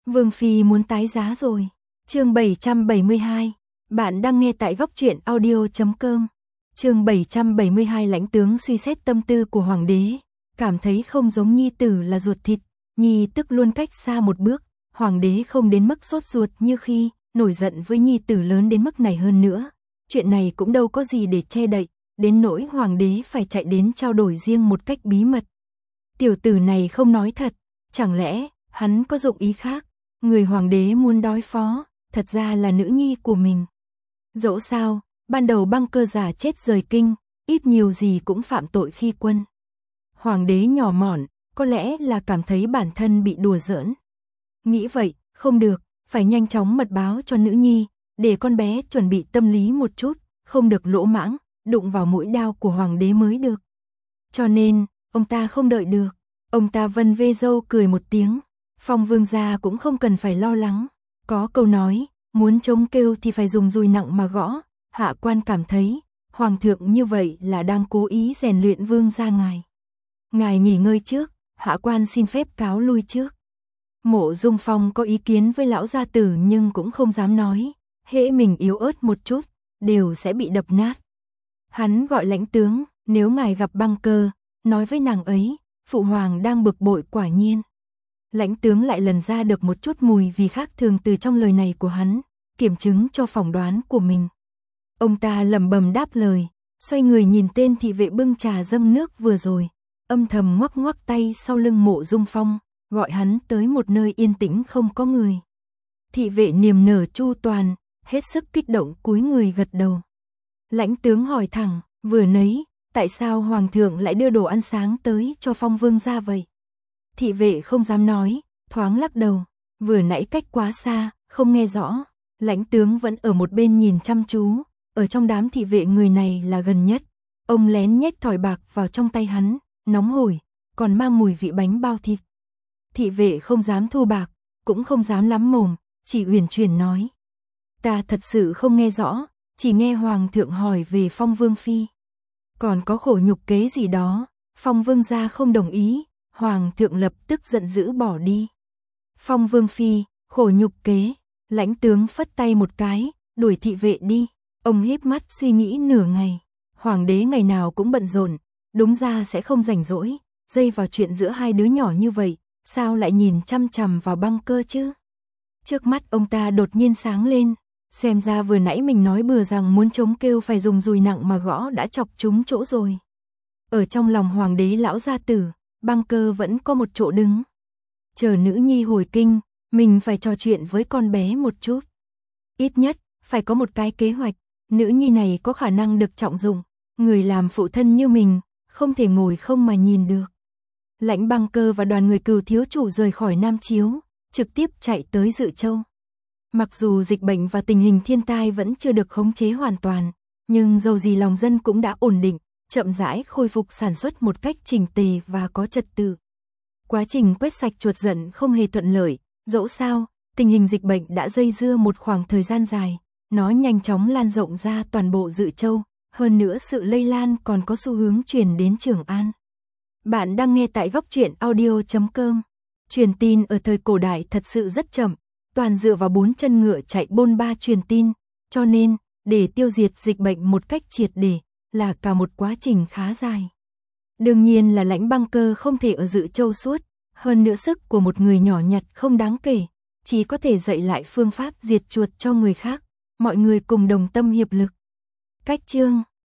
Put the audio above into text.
Vương Phi muốn tái giá rồi. Chương 772. Bạn đang nghe tại góc truyện audio.com. Chương 772. Lãnh tướng suy xét tâm tư của hoàng đế, cảm thấy không giống nhi tử là ruột thịt, nhi tức luôn cách xa một bước. Hoàng đế không đến mức sốt ruột như khi nổi giận với nhi tử lớn đến mức này, hơn nữa chuyện này cũng đâu có gì để che đậy, đến nỗi hoàng đế phải chạy đến trao đổi riêng một cách bí mật. Tiểu tử này không nói thật, chẳng lẽ hắn có dụng ý khác? Người hoàng đế muốn đối phó, thật ra là nữ nhi của mình. Dẫu sao, ban đầu Băng Cơ giả chết rời kinh, ít nhiều gì cũng phạm tội khi quân. Hoàng đế nhỏ mọn, có lẽ là cảm thấy bản thân bị đùa giỡn. Nghĩ vậy, không được, phải nhanh chóng mật báo cho nữ nhi, để con bé chuẩn bị tâm lý một chút, không được lỗ mãng, đụng vào mũi đao của hoàng đế mới được. Cho nên, ông ta không đợi được, ông ta vân vê râu cười một tiếng. Phong vương gia cũng không cần phải lo lắng, có câu nói, muốn chống kêu thì phải dùng dùi nặng mà gõ. Hạ quan cảm thấy, hoàng thượng như vậy là đang cố ý rèn luyện vương gia ngài. Ngài nghỉ ngơi trước, hạ quan xin phép cáo lui trước. Mộ Dung Phong có ý kiến với lão gia tử nhưng cũng không dám nói, hễ mình yếu ớt một chút, đều sẽ bị đập nát. Hắn gọi lãnh tướng, nếu ngài gặp Băng Cơ, nói với nàng ấy, phụ hoàng đang bực bội quả nhiên. Lãnh tướng lại lần ra được một chút mùi vì khác thường từ trong lời này của hắn, kiểm chứng cho phỏng đoán của mình. Ông ta lẩm bẩm đáp lời, xoay người nhìn tên thị vệ bưng trà dâng nước vừa rồi, âm thầm ngoắc ngoắc tay sau lưng Mộ Dung Phong, gọi hắn tới một nơi yên tĩnh không có người. Thị vệ niềm nở chu toàn, hết sức kích động cúi người gật đầu. Lãnh tướng hỏi thẳng, vừa nấy, tại sao hoàng thượng lại đưa đồ ăn sáng tới cho Phong vương gia vậy? Thị vệ không dám nói, thoáng lắc đầu, vừa nãy cách quá xa, không nghe rõ. Lãnh tướng vẫn ở một bên nhìn chăm chú, ở trong đám thị vệ người này là gần nhất. Ông lén nhét thỏi bạc vào trong tay hắn, nóng hổi, còn mang mùi vị bánh bao thịt. Thị vệ không dám thu bạc, cũng không dám lắm mồm, chỉ uyển chuyển nói. Ta thật sự không nghe rõ, chỉ nghe hoàng thượng hỏi về Phong vương phi. Còn có khổ nhục kế gì đó, Phong vương gia không đồng ý. Hoàng thượng lập tức giận dữ bỏ đi. Phong vương phi, khổ nhục kế. Lãnh tướng phất tay một cái, đuổi thị vệ đi. Ông híp mắt suy nghĩ nửa ngày. Hoàng đế ngày nào cũng bận rộn, đúng ra sẽ không rảnh rỗi dây vào chuyện giữa hai đứa nhỏ như vậy, sao lại nhìn chăm chằm vào Băng Cơ chứ? Trước mắt ông ta đột nhiên sáng lên, xem ra vừa nãy mình nói bừa rằng muốn chống kêu phải dùng dùi nặng mà gõ đã chọc trúng chỗ rồi. Ở trong lòng hoàng đế lão gia tử, Băng Cơ vẫn có một chỗ đứng. Chờ nữ nhi hồi kinh, mình phải trò chuyện với con bé một chút. Ít nhất, phải có một cái kế hoạch, nữ nhi này có khả năng được trọng dụng, người làm phụ thân như mình, không thể ngồi không mà nhìn được. Lãnh Băng Cơ và đoàn người Cửu thiếu chủ rời khỏi Nam Chiếu, trực tiếp chạy tới Dự Châu. Mặc dù dịch bệnh và tình hình thiên tai vẫn chưa được khống chế hoàn toàn, nhưng dầu gì lòng dân cũng đã ổn định, chậm rãi khôi phục sản xuất một cách chỉnh tề và có trật tự. Quá trình quét sạch chuột giận không hề thuận lợi, dẫu sao, tình hình dịch bệnh đã dây dưa một khoảng thời gian dài, nó nhanh chóng lan rộng ra toàn bộ Dự Châu, hơn nữa sự lây lan còn có xu hướng truyền đến Trường An. Bạn đang nghe tại góc truyện audio.com. Truyền tin ở thời cổ đại thật sự rất chậm, toàn dựa vào 4 chân ngựa chạy bôn ba truyền tin, cho nên, để tiêu diệt dịch bệnh một cách triệt để, là cả một quá trình khá dài. Đương nhiên là Lãnh Băng Cơ không thể ở Dự Châu suốt, hơn nữa sức của một người nhỏ nhặt không đáng kể, chỉ có thể dạy lại phương pháp diệt chuột cho người khác, mọi người cùng đồng tâm hiệp lực. Cách chương